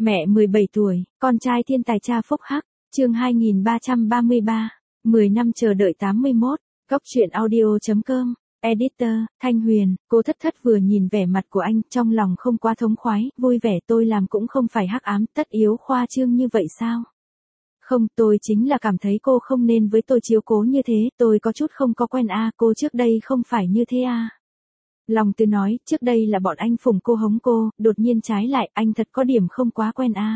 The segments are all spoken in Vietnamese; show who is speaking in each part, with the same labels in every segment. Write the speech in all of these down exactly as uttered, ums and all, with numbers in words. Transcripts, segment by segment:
Speaker 1: Mẹ mười bảy tuổi, con trai thiên tài cha phúc hắc, chương hai nghìn ba trăm ba mươi ba, mười năm chờ đợi tám mươi mốt, góc truyện audio.com, editor, Thanh Huyền, cô thất thất vừa nhìn vẻ mặt của anh, trong lòng không quá thống khoái, vui vẻ tôi làm cũng không phải hắc ám, tất yếu khoa trương như vậy sao? Không, tôi chính là cảm thấy cô không nên với tôi chiếu cố như thế, tôi có chút không có quen a, cô trước đây không phải như thế a. Lòng Tư nói, trước đây là bọn anh phụng cô hống cô, đột nhiên trái lại, anh thật có điểm không quá quen a.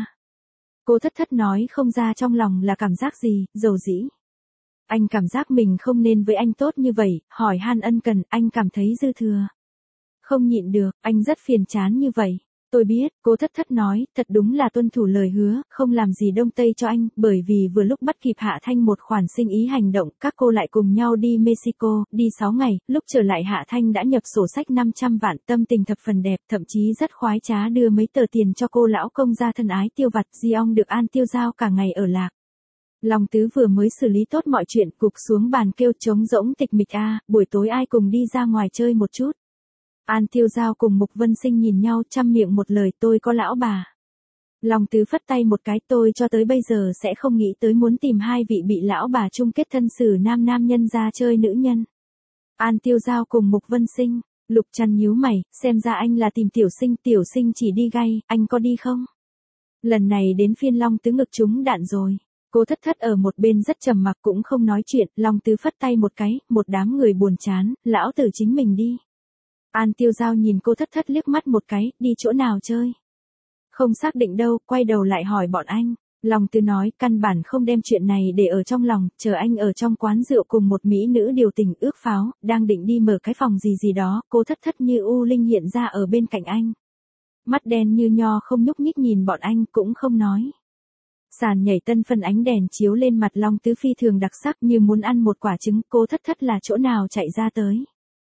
Speaker 1: Cô thất thất nói không ra trong lòng là cảm giác gì, dầu dĩ. Anh cảm giác mình không nên với anh tốt như vậy, hỏi han ân cần, anh cảm thấy dư thừa. Không nhịn được, anh rất phiền chán như vậy. Tôi biết, cô thất thất nói, thật đúng là tuân thủ lời hứa, không làm gì đông tây cho anh, bởi vì vừa lúc bắt kịp Hạ Thanh một khoản sinh ý hành động, các cô lại cùng nhau đi Mexico, đi sáu ngày, lúc trở lại Hạ Thanh đã nhập sổ sách năm trăm vạn, tâm tình thập phần đẹp, thậm chí rất khoái trá đưa mấy tờ tiền cho cô lão công gia thân ái tiêu vặt, di ong được an tiêu giao cả ngày ở lạc. Long Tứ vừa mới xử lý tốt mọi chuyện, cục xuống bàn kêu trống rỗng tịch mịch a, buổi tối ai cùng đi ra ngoài chơi một chút. An Tiêu Giao cùng Mục Vân Sinh nhìn nhau chăm miệng một lời tôi có lão bà. Long Tứ phất tay một cái tôi cho tới bây giờ sẽ không nghĩ tới muốn tìm hai vị bị lão bà chung kết thân xử nam nam nhân ra chơi nữ nhân. An Tiêu Giao cùng Mục Vân Sinh, Lục Trăn nhíu mày, xem ra anh là tìm Tiểu Sinh, Tiểu Sinh chỉ đi gay, anh có đi không? Lần này đến phiên Long Tứ ngực trúng đạn rồi. Cô thất thất ở một bên rất trầm mặc cũng không nói chuyện, Long Tứ phất tay một cái, một đám người buồn chán, lão tử chính mình đi. An Tiêu Giao nhìn cô thất thất liếc mắt một cái, đi chỗ nào chơi? Không xác định đâu, quay đầu lại hỏi bọn anh. Long Tứ nói, căn bản không đem chuyện này để ở trong lòng, chờ anh ở trong quán rượu cùng một mỹ nữ điều tình ước pháo, đang định đi mở cái phòng gì gì đó, cô thất thất như u linh hiện ra ở bên cạnh anh. Mắt đen như nho không nhúc nhích nhìn bọn anh cũng không nói. Sàn nhảy tân phân ánh đèn chiếu lên mặt Long Tứ phi thường đặc sắc như muốn ăn một quả trứng, cô thất thất là chỗ nào chạy ra tới.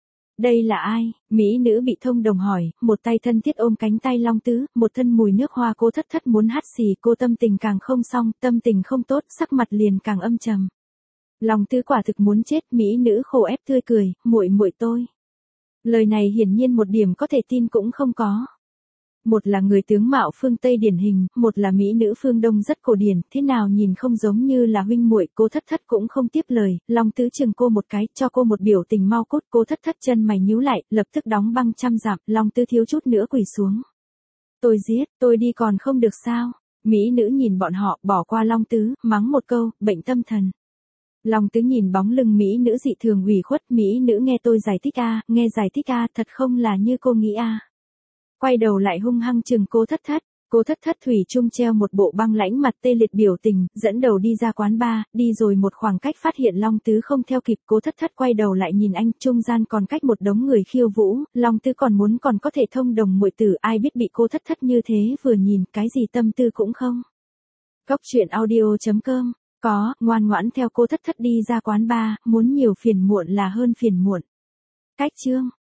Speaker 1: Đây là ai? Mỹ nữ bị thông đồng hỏi, một tay thân thiết ôm cánh tay Long Tứ, một thân mùi nước hoa cô thất thất muốn hắt xì, cô tâm tình càng không xong, tâm tình không tốt, sắc mặt liền càng âm trầm. Long Tứ quả thực muốn chết, mỹ nữ khổ ép tươi cười, muội muội tôi. Lời này hiển nhiên một điểm có thể tin cũng không có. Một là người tướng mạo phương Tây điển hình, một là mỹ nữ phương Đông rất cổ điển, thế nào nhìn không giống như là huynh muội, cô thất thất cũng không tiếp lời, Long Tứ chừng cô một cái, cho cô một biểu tình mau cút, cô thất thất chân mày nhíu lại, lập tức đóng băng trăm dặm, Long Tứ thiếu chút nữa quỳ xuống. Tôi giết, tôi đi còn không được sao? Mỹ nữ nhìn bọn họ, bỏ qua Long Tứ, mắng một câu, bệnh tâm thần. Long Tứ nhìn bóng lưng mỹ nữ dị thường ủy khuất, mỹ nữ nghe tôi giải thích a, nghe giải thích a, thật không là như cô nghĩ a. Quay đầu lại hung hăng chừng cô thất thất, cô thất thất thủy chung treo một bộ băng lãnh mặt tê liệt biểu tình, dẫn đầu đi ra quán bar, đi rồi một khoảng cách phát hiện Long Tứ không theo kịp, cô thất thất quay đầu lại nhìn anh, trung gian còn cách một đống người khiêu vũ, Long Tứ còn muốn còn có thể thông đồng muội tử, ai biết bị cô thất thất như thế vừa nhìn, cái gì tâm tư cũng không. Góc truyện audio.com, có, ngoan ngoãn theo cô thất thất đi ra quán bar, muốn nhiều phiền muộn là hơn phiền muộn. Cách chương